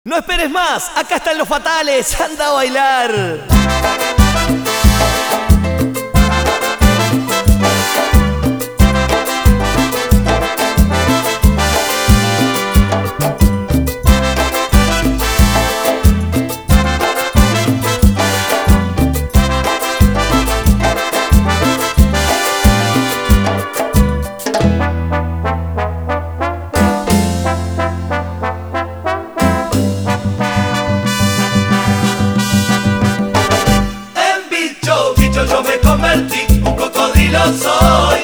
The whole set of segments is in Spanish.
No esperes más, acá están los fatales, anda a bailar. Yo me convertí, un cocodrilo soy.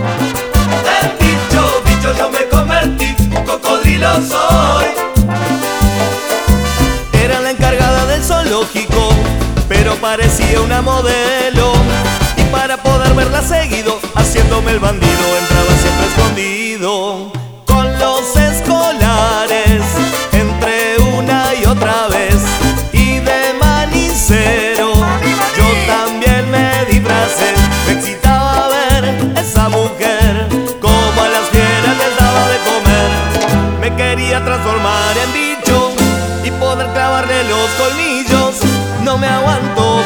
Bicho, yo me convertí, un cocodrilo soy. Era la encargada del zoológico, pero parecía una modelo. Y para poder verla seguido, haciéndome el bandido, entraba siempre escondido. Con los escolares, entré una y otra vez. Y de manicero, yo también me disfracé. Me excitaba ver esa mujer, como a las fieras les daba de comer. Me quería transformar en bicho y poder clavarle los colmillos. No me aguanto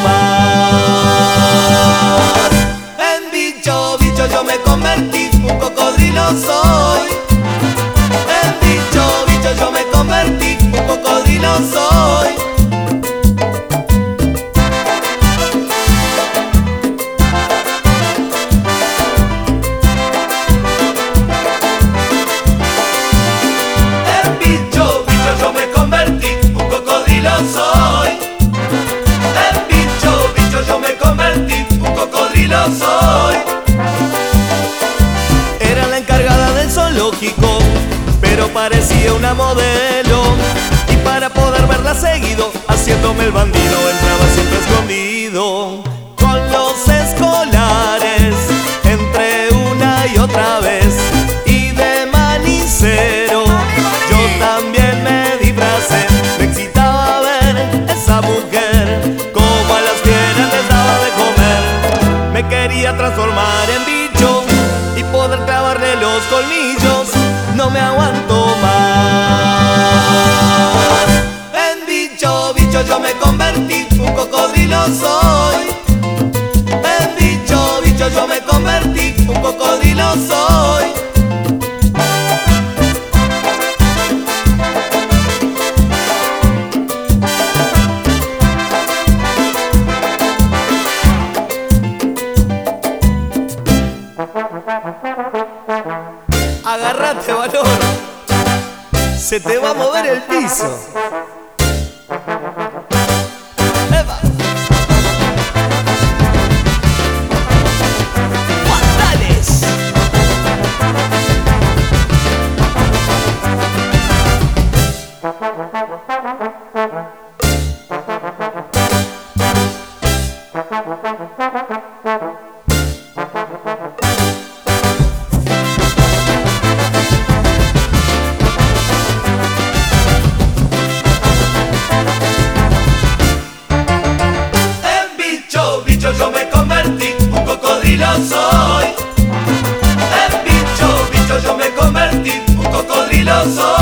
más. En bicho, yo me convertí, un cocodrilo soy. En bicho, yo me convertí, un cocodrilo soy. Soy. Era la encargada del zoológico, pero parecía una modelo. Y para poder verla seguido, haciéndome el bandido, entraba siempre escondido. Con los escolares, entré una y otra vez. Y de manicero, yo también me disfracé. Me excitaba ver esa mujer, como a las fieras les daba de comer. Me quería transformar en bicho y poder clavarle los colmillos. No me aguanto más. En bicho, yo me convertí, un cocodrilo soy. En bicho, yo me convertí, un cocodrilo soy. Agarrate, valor. Se te va a mover el piso. ¡Epa! ¡Fatales! Yo me convertí, un cocodrilo soy. En bicho, yo me convertí, un cocodrilo soy.